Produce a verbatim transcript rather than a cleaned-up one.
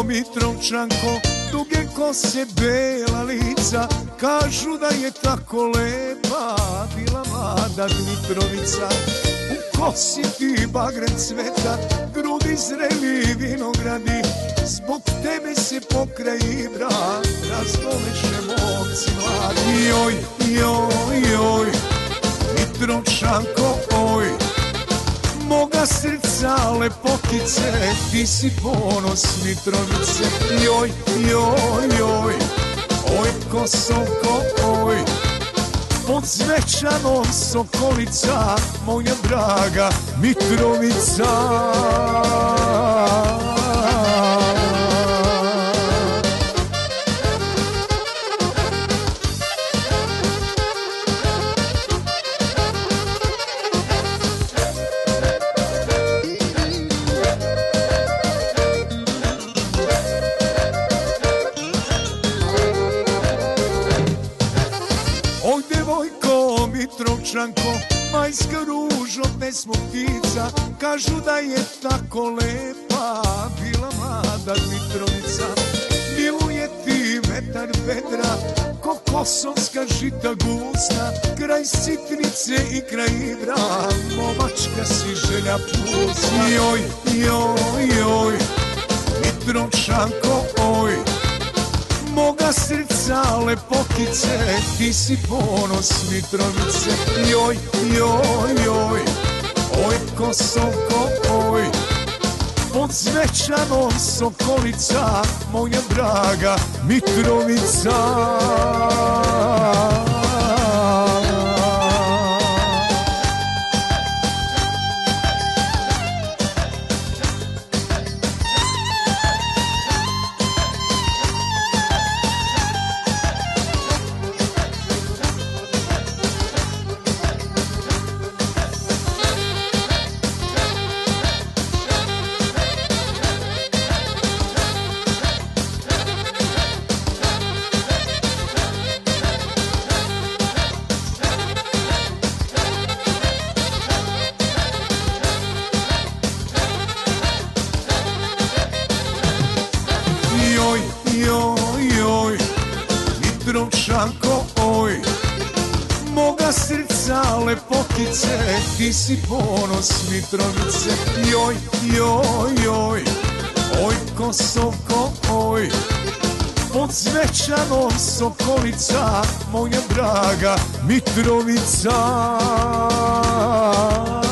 Mitrovčanko, duge kose, bela lica, kažu da je tako lepa bila mlada Mitrovica. U kosi ti bagren cveta, grudi zreli vinogradi, zbog tebe se pokraj Ibra razgoleše momci mladi. Joj, joj, joj, Mitrovčanko, oj, moga srca lepotice, ti si ponos Mitrovice. Joj, joj, joj, oj Kosovko, oj, pod Zvečanom sokolica, moja draga Mitrovica. Oj devojko Mitrovčanko, majska ružo pesmo ptica, kažu da je tako lepa bila mlada Mitrovica. Miluje ti vetar vedra, ko kosovska žita gusta, kraj sitnice i kraj Ibra, momačka si želja pusta. Joj, joj, joj, Mitrovčanko, oj, moga srca lepotice, ti si ponos Mitrovice. Joj, joj, joj, oj Kosovko, oj, pod Zvečanom sokolica, moja draga Mitrovica. Joj, joj, joj, Mitrovčanko, oj, moga srca lepotice, ti si ponos Mitrovice. Joj, joj, joj, oj Kosovko, oj, pod Zvečanom sokolica, moja draga Mitrovica.